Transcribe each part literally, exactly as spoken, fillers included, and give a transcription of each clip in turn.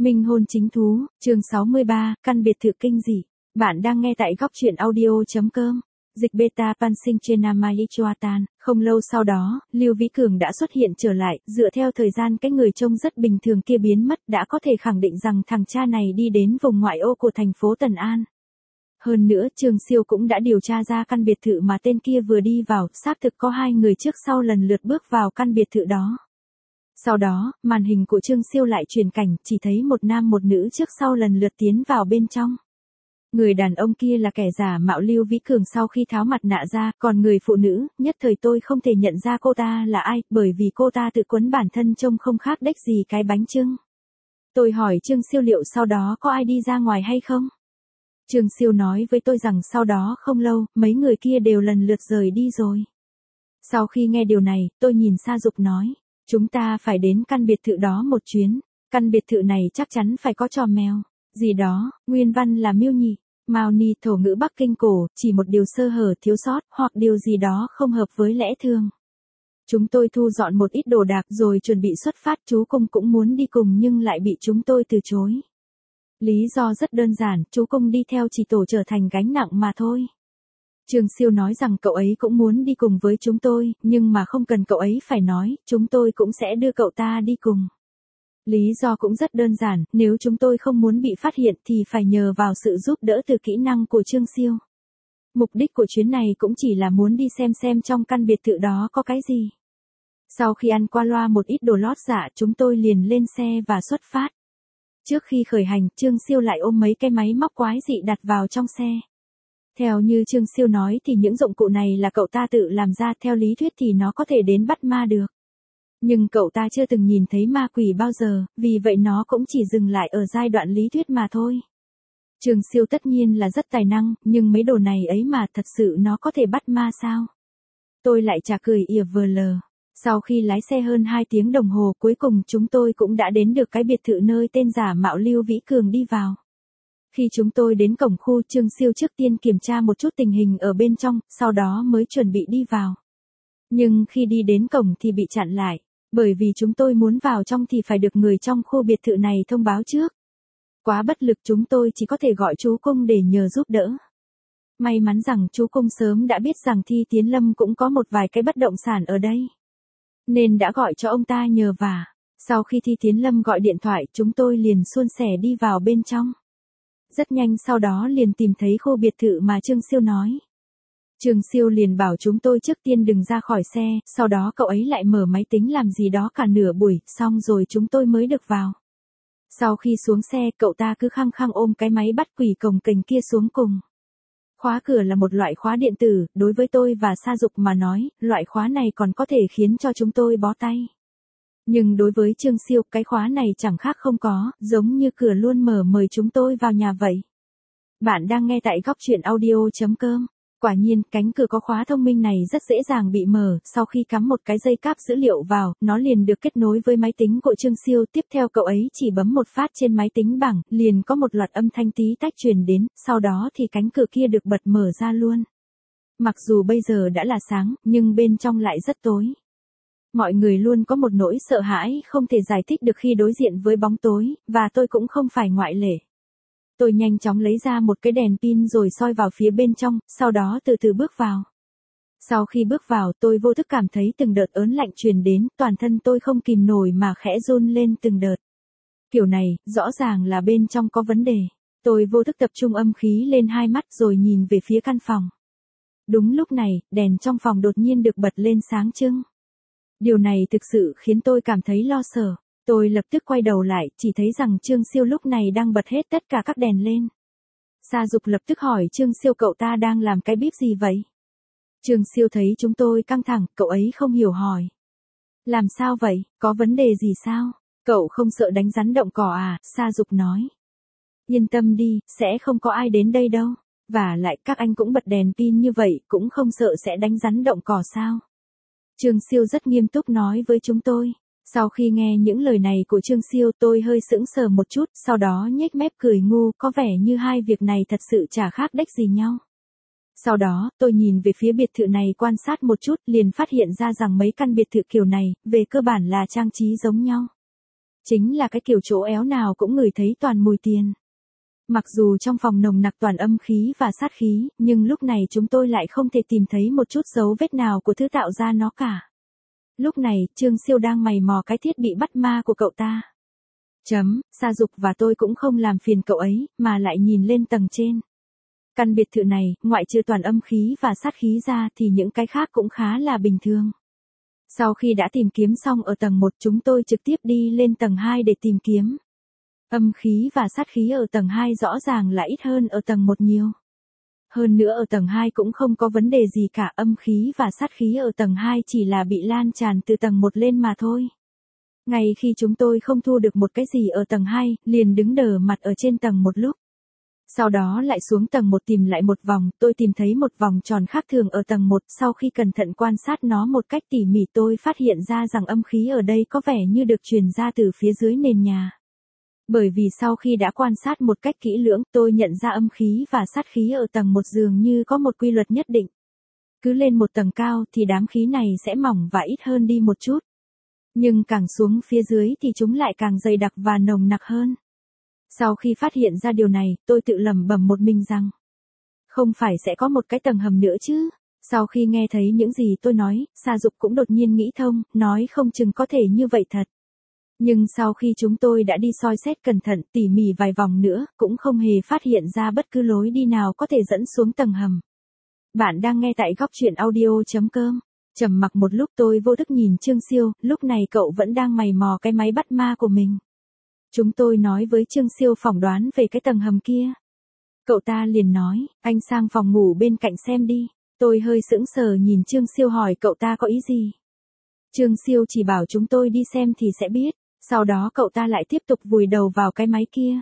Minh hôn chính thú, chương sáu mươi ba, căn biệt thự kinh dị. Bạn đang nghe tại góc truyện audio.com. Dịch beta Pansing trên Namayichuatan. Không lâu sau đó, Lưu Vĩ Cường đã xuất hiện trở lại, dựa theo thời gian cái người trông rất bình thường kia biến mất đã có thể khẳng định rằng thằng cha này đi đến vùng ngoại ô của thành phố Tần An. Hơn nữa, Trương Siêu cũng đã điều tra ra căn biệt thự mà tên kia vừa đi vào, xác thực có hai người trước sau lần lượt bước vào căn biệt thự đó. Sau đó, màn hình của Trương Siêu lại chuyển cảnh, chỉ thấy một nam một nữ trước sau lần lượt tiến vào bên trong. Người đàn ông kia là kẻ giả mạo Lưu Vĩ Cường sau khi tháo mặt nạ ra, còn người phụ nữ, nhất thời tôi không thể nhận ra cô ta là ai, bởi vì cô ta tự quấn bản thân trông không khác đếch gì cái bánh chưng. Tôi hỏi Trương Siêu liệu sau đó có ai đi ra ngoài hay không? Trương Siêu nói với tôi rằng sau đó không lâu, mấy người kia đều lần lượt rời đi rồi. Sau khi nghe điều này, tôi nhìn Sa Dục nói. Chúng ta phải đến căn biệt thự đó một chuyến. Căn biệt thự này chắc chắn phải có trò mèo. Gì đó, nguyên văn là miêu nhị. Mao ni thổ ngữ Bắc Kinh cổ, chỉ một điều sơ hở thiếu sót, hoặc điều gì đó không hợp với lẽ thường. Chúng tôi thu dọn một ít đồ đạc rồi chuẩn bị xuất phát. Chú Cung cũng muốn đi cùng nhưng lại bị chúng tôi từ chối. Lý do rất đơn giản, chú Cung đi theo chỉ tổ trở thành gánh nặng mà thôi. Trương Siêu nói rằng cậu ấy cũng muốn đi cùng với chúng tôi, nhưng mà không cần cậu ấy phải nói, chúng tôi cũng sẽ đưa cậu ta đi cùng. Lý do cũng rất đơn giản, nếu chúng tôi không muốn bị phát hiện thì phải nhờ vào sự giúp đỡ từ kỹ năng của Trương Siêu. Mục đích của chuyến này cũng chỉ là muốn đi xem xem trong căn biệt thự đó có cái gì. Sau khi ăn qua loa một ít đồ lót dạ, chúng tôi liền lên xe và xuất phát. Trước khi khởi hành, Trương Siêu lại ôm mấy cái máy móc quái dị đặt vào trong xe. Theo như Trương Siêu nói thì những dụng cụ này là cậu ta tự làm ra, theo lý thuyết thì nó có thể đến bắt ma được. Nhưng cậu ta chưa từng nhìn thấy ma quỷ bao giờ, vì vậy nó cũng chỉ dừng lại ở giai đoạn lý thuyết mà thôi. Trương Siêu tất nhiên là rất tài năng, nhưng mấy đồ này ấy mà thật sự nó có thể bắt ma sao? Tôi lại chả cười ỉa vờ lờ. Sau khi lái xe hơn hai tiếng đồng hồ cuối cùng chúng tôi cũng đã đến được cái biệt thự nơi tên giả mạo Lưu Vĩ Cường đi vào. Khi chúng tôi đến cổng khu, Trương Siêu trước tiên kiểm tra một chút tình hình ở bên trong, sau đó mới chuẩn bị đi vào. Nhưng khi đi đến cổng thì bị chặn lại, bởi vì chúng tôi muốn vào trong thì phải được người trong khu biệt thự này thông báo trước. Quá bất lực chúng tôi chỉ có thể gọi chú Cung để nhờ giúp đỡ. May mắn rằng chú Cung sớm đã biết rằng Thi Tiến Lâm cũng có một vài cái bất động sản ở đây, nên đã gọi cho ông ta nhờ vả. Sau khi Thi Tiến Lâm gọi điện thoại, chúng tôi liền suôn sẻ đi vào bên trong. Rất nhanh sau đó liền tìm thấy khu biệt thự mà Trương Siêu nói. Trương Siêu liền bảo chúng tôi trước tiên đừng ra khỏi xe, sau đó cậu ấy lại mở máy tính làm gì đó cả nửa buổi, xong rồi chúng tôi mới được vào. Sau khi xuống xe, cậu ta cứ khăng khăng ôm cái máy bắt quỷ cồng kềnh kia xuống cùng. Khóa cửa là một loại khóa điện tử, đối với tôi và Sa Dục mà nói, loại khóa này còn có thể khiến cho chúng tôi bó tay. Nhưng đối với Trương Siêu, cái khóa này chẳng khác không có, giống như cửa luôn mở mời chúng tôi vào nhà vậy. Bạn đang nghe tại góc truyện audio.com. Quả nhiên, cánh cửa có khóa thông minh này rất dễ dàng bị mở, sau khi cắm một cái dây cáp dữ liệu vào, nó liền được kết nối với máy tính của Trương Siêu, tiếp theo cậu ấy chỉ bấm một phát trên máy tính bảng, liền có một loạt âm thanh tí tách truyền đến, sau đó thì cánh cửa kia được bật mở ra luôn. Mặc dù bây giờ đã là sáng, nhưng bên trong lại rất tối. Mọi người luôn có một nỗi sợ hãi không thể giải thích được khi đối diện với bóng tối, và tôi cũng không phải ngoại lệ. Tôi nhanh chóng lấy ra một cái đèn pin rồi soi vào phía bên trong, sau đó từ từ bước vào. Sau khi bước vào, tôi vô thức cảm thấy từng đợt ớn lạnh truyền đến, toàn thân tôi không kìm nổi mà khẽ run lên từng đợt. Kiểu này, rõ ràng là bên trong có vấn đề. Tôi vô thức tập trung âm khí lên hai mắt rồi nhìn về phía căn phòng. Đúng lúc này, đèn trong phòng đột nhiên được bật lên sáng trưng. Điều này thực sự khiến tôi cảm thấy lo sợ. Tôi lập tức quay đầu lại, chỉ thấy rằng Trương Siêu lúc này đang bật hết tất cả các đèn lên. Sa Dục lập tức hỏi Trương Siêu cậu ta đang làm cái bíp gì vậy? Trương Siêu thấy chúng tôi căng thẳng, cậu ấy không hiểu hỏi. Làm sao vậy, có vấn đề gì sao? Cậu không sợ đánh rắn động cỏ à? Sa Dục nói. Yên tâm đi, sẽ không có ai đến đây đâu. Và lại các anh cũng bật đèn pin như vậy, cũng không sợ sẽ đánh rắn động cỏ sao? Trương Siêu rất nghiêm túc nói với chúng tôi. Sau khi nghe những lời này của Trương Siêu tôi hơi sững sờ một chút, sau đó nhếch mép cười ngu, có vẻ như hai việc này thật sự chả khác đếch gì nhau. Sau đó, tôi nhìn về phía biệt thự này quan sát một chút, liền phát hiện ra rằng mấy căn biệt thự kiểu này, về cơ bản là trang trí giống nhau. Chính là cái kiểu chỗ éo nào cũng ngửi thấy toàn mùi tiền. Mặc dù trong phòng nồng nặc toàn âm khí và sát khí, nhưng lúc này chúng tôi lại không thể tìm thấy một chút dấu vết nào của thứ tạo ra nó cả. Lúc này, Trương Siêu đang mày mò cái thiết bị bắt ma của cậu ta. Chấm, Sa Dục và tôi cũng không làm phiền cậu ấy, mà lại nhìn lên tầng trên. Căn biệt thự này, ngoại trừ toàn âm khí và sát khí ra thì những cái khác cũng khá là bình thường. Sau khi đã tìm kiếm xong ở tầng một, chúng tôi trực tiếp đi lên tầng hai để tìm kiếm. Âm khí và sát khí ở tầng hai rõ ràng là ít hơn ở tầng một nhiều. Hơn nữa ở tầng hai cũng không có vấn đề gì cả, âm khí và sát khí ở tầng hai chỉ là bị lan tràn từ tầng một lên mà thôi. Ngay khi chúng tôi không thu được một cái gì ở tầng hai, liền đứng đờ mặt ở trên tầng một lúc. Sau đó lại xuống tầng một tìm lại một vòng, tôi tìm thấy một vòng tròn khác thường ở tầng một, sau khi cẩn thận quan sát nó một cách tỉ mỉ tôi phát hiện ra rằng âm khí ở đây có vẻ như được truyền ra từ phía dưới nền nhà. Bởi vì sau khi đã quan sát một cách kỹ lưỡng, tôi nhận ra âm khí và sát khí ở tầng một dường như có một quy luật nhất định. Cứ lên một tầng cao thì đám khí này sẽ mỏng và ít hơn đi một chút. Nhưng càng xuống phía dưới thì chúng lại càng dày đặc và nồng nặc hơn. Sau khi phát hiện ra điều này, tôi tự lẩm bẩm một mình rằng, không phải sẽ có một cái tầng hầm nữa chứ? Sau khi nghe thấy những gì tôi nói, Sa Dục cũng đột nhiên nghĩ thông, nói không chừng có thể như vậy thật. Nhưng sau khi chúng tôi đã đi soi xét cẩn thận tỉ mỉ vài vòng nữa, cũng không hề phát hiện ra bất cứ lối đi nào có thể dẫn xuống tầng hầm. Bạn đang nghe tại góc truyện audio chấm com. Trầm mặc một lúc tôi vô thức nhìn Trương Siêu, lúc này cậu vẫn đang mày mò cái máy bắt ma của mình. Chúng tôi nói với Trương Siêu phỏng đoán về cái tầng hầm kia. Cậu ta liền nói, anh sang phòng ngủ bên cạnh xem đi. Tôi hơi sững sờ nhìn Trương Siêu hỏi cậu ta có ý gì. Trương Siêu chỉ bảo chúng tôi đi xem thì sẽ biết. Sau đó cậu ta lại tiếp tục vùi đầu vào cái máy kia.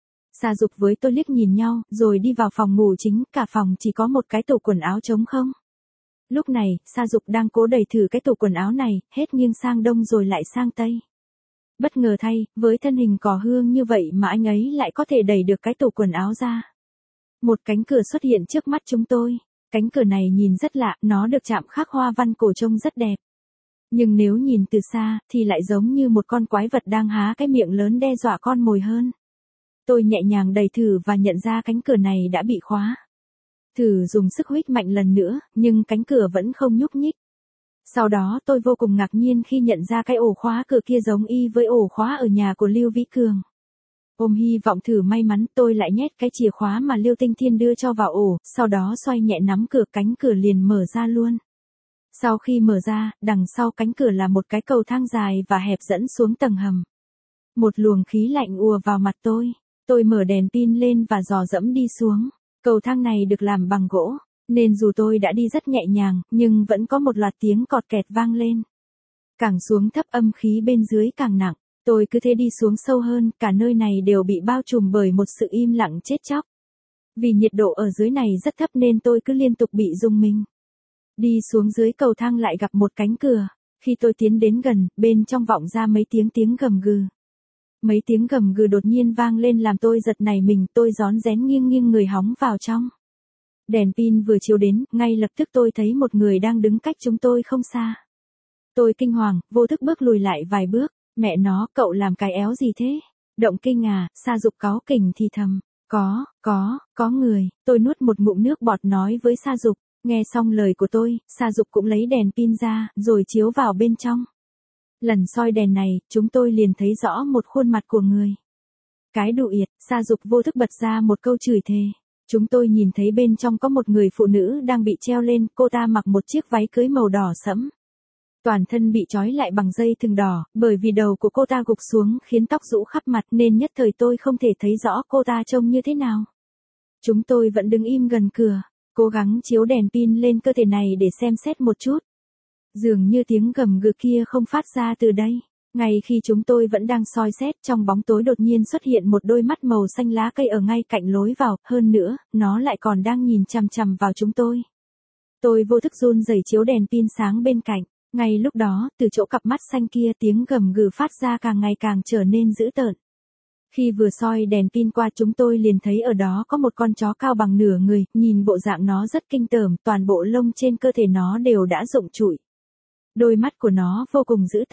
Sa Dục với tôi liếc nhìn nhau, rồi đi vào phòng ngủ chính, cả phòng chỉ có một cái tủ quần áo trống không. Lúc này, Sa Dục đang cố đẩy thử cái tủ quần áo này, hết nghiêng sang đông rồi lại sang tây. Bất ngờ thay, với thân hình cỏ hương như vậy mà anh ấy lại có thể đẩy được cái tủ quần áo ra. Một cánh cửa xuất hiện trước mắt chúng tôi. Cánh cửa này nhìn rất lạ, nó được chạm khắc hoa văn cổ trông rất đẹp. Nhưng nếu nhìn từ xa, thì lại giống như một con quái vật đang há cái miệng lớn đe dọa con mồi hơn. Tôi nhẹ nhàng đẩy thử và nhận ra cánh cửa này đã bị khóa. Thử dùng sức huých mạnh lần nữa, nhưng cánh cửa vẫn không nhúc nhích. Sau đó tôi vô cùng ngạc nhiên khi nhận ra cái ổ khóa cửa kia giống y với ổ khóa ở nhà của Lưu Vĩ Cường. Ôm hy vọng thử may mắn, tôi lại nhét cái chìa khóa mà Lưu Tinh Thiên đưa cho vào ổ, sau đó xoay nhẹ nắm cửa, cánh cửa liền mở ra luôn. Sau khi mở ra, đằng sau cánh cửa là một cái cầu thang dài và hẹp dẫn xuống tầng hầm. Một luồng khí lạnh ùa vào mặt tôi. Tôi mở đèn pin lên và dò dẫm đi xuống. Cầu thang này được làm bằng gỗ, nên dù tôi đã đi rất nhẹ nhàng, nhưng vẫn có một loạt tiếng cọt kẹt vang lên. Càng xuống thấp âm khí bên dưới càng nặng. Tôi cứ thế đi xuống sâu hơn, cả nơi này đều bị bao trùm bởi một sự im lặng chết chóc. Vì nhiệt độ ở dưới này rất thấp nên tôi cứ liên tục bị rung mình. Đi xuống dưới cầu thang lại gặp một cánh cửa. Khi tôi tiến đến gần, bên trong vọng ra mấy tiếng tiếng gầm gừ. Mấy tiếng gầm gừ đột nhiên vang lên làm tôi giật nảy mình, tôi rón rén nghiêng nghiêng người hóng vào trong. Đèn pin vừa chiếu đến, ngay lập tức tôi thấy một người đang đứng cách chúng tôi không xa. Tôi kinh hoàng, vô thức bước lùi lại vài bước. Mẹ nó, cậu làm cái éo gì thế? Động kinh à? Sa Dục cáu kỉnh thì thầm. Có, có, có người. Tôi nuốt một ngụm nước bọt nói với Sa Dục. Nghe xong lời của tôi, Sa Dục cũng lấy đèn pin ra, rồi chiếu vào bên trong. Lần soi đèn này, chúng tôi liền thấy rõ một khuôn mặt của người. Cái đụ yệt, Sa Dục vô thức bật ra một câu chửi thề. Chúng tôi nhìn thấy bên trong có một người phụ nữ đang bị treo lên, cô ta mặc một chiếc váy cưới màu đỏ sẫm. Toàn thân bị trói lại bằng dây thừng đỏ, bởi vì đầu của cô ta gục xuống khiến tóc rũ khắp mặt nên nhất thời tôi không thể thấy rõ cô ta trông như thế nào. Chúng tôi vẫn đứng im gần cửa, cố gắng chiếu đèn pin lên cơ thể này để xem xét một chút. Dường như tiếng gầm gừ kia không phát ra từ đây. Ngay khi chúng tôi vẫn đang soi xét, trong bóng tối đột nhiên xuất hiện một đôi mắt màu xanh lá cây ở ngay cạnh lối vào, hơn nữa, nó lại còn đang nhìn chằm chằm vào chúng tôi. Tôi vô thức run rẩy chiếu đèn pin sáng bên cạnh. Ngay lúc đó, từ chỗ cặp mắt xanh kia tiếng gầm gừ phát ra càng ngày càng trở nên dữ tợn. Khi vừa soi đèn pin qua chúng tôi liền thấy ở đó có một con chó cao bằng nửa người, nhìn bộ dạng nó rất kinh tởm, toàn bộ lông trên cơ thể nó đều đã rụng trụi. Đôi mắt của nó vô cùng dữ tợn,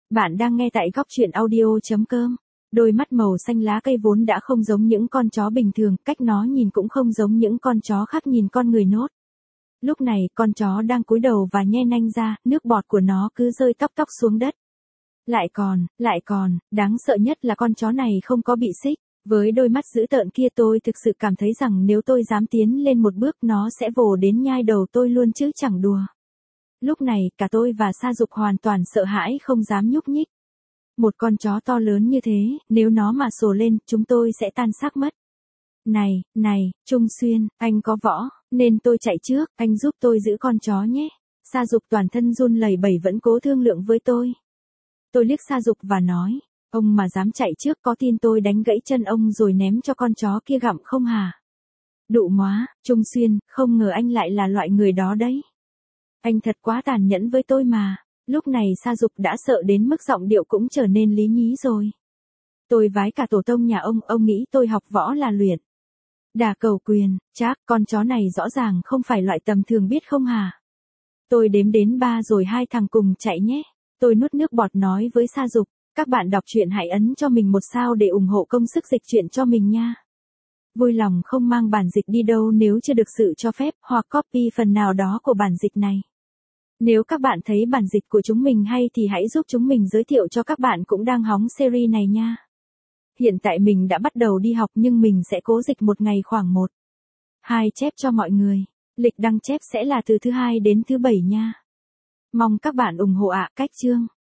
Bạn đang nghe tại góc chuyện audio.com. Đôi mắt màu xanh lá cây vốn đã không giống những con chó bình thường, cách nó nhìn cũng không giống những con chó khác nhìn con người nốt. Lúc này, con chó đang cúi đầu và nhe nanh ra, nước bọt của nó cứ rơi tóc tóc xuống đất. Lại còn, lại còn, đáng sợ nhất là con chó này không có bị xích. Với đôi mắt dữ tợn kia tôi thực sự cảm thấy rằng nếu tôi dám tiến lên một bước nó sẽ vồ đến nhai đầu tôi luôn chứ chẳng đùa. Lúc này, cả tôi và Sa Dục hoàn toàn sợ hãi không dám nhúc nhích. Một con chó to lớn như thế, nếu nó mà sồ lên, chúng tôi sẽ tan xác mất. Này, này, Trung Xuyên, anh có võ, nên tôi chạy trước, anh giúp tôi giữ con chó nhé. Sa Dục toàn thân run lẩy bẩy vẫn cố thương lượng với tôi. Tôi liếc Sa Dục và nói, ông mà dám chạy trước có tin tôi đánh gãy chân ông rồi ném cho con chó kia gặm không hả? Đụ móa, Trung Xuyên, không ngờ anh lại là loại người đó đấy. Anh thật quá tàn nhẫn với tôi mà. Lúc này Sa Dục đã sợ đến mức giọng điệu cũng trở nên lý nhí rồi. Tôi vái cả tổ tông nhà ông, ông nghĩ tôi học võ là luyện. Đả cầu quyền, chắc con chó này rõ ràng không phải loại tầm thường biết không hả? Tôi đếm đến ba rồi hai thằng cùng chạy nhé. Tôi nuốt nước bọt nói với Sa Dục, các bạn đọc truyện hãy ấn cho mình một sao để ủng hộ công sức dịch truyện cho mình nha. Vui lòng không mang bản dịch đi đâu nếu chưa được sự cho phép, hoặc copy phần nào đó của bản dịch này. Nếu các bạn thấy bản dịch của chúng mình hay thì hãy giúp chúng mình giới thiệu cho các bạn cũng đang hóng series này nha. Hiện tại mình đã bắt đầu đi học nhưng mình sẽ cố dịch một ngày khoảng một, hai chép cho mọi người. Lịch đăng chép sẽ là từ thứ hai đến thứ bảy nha. Mong các bạn ủng hộ ạ. Cách chương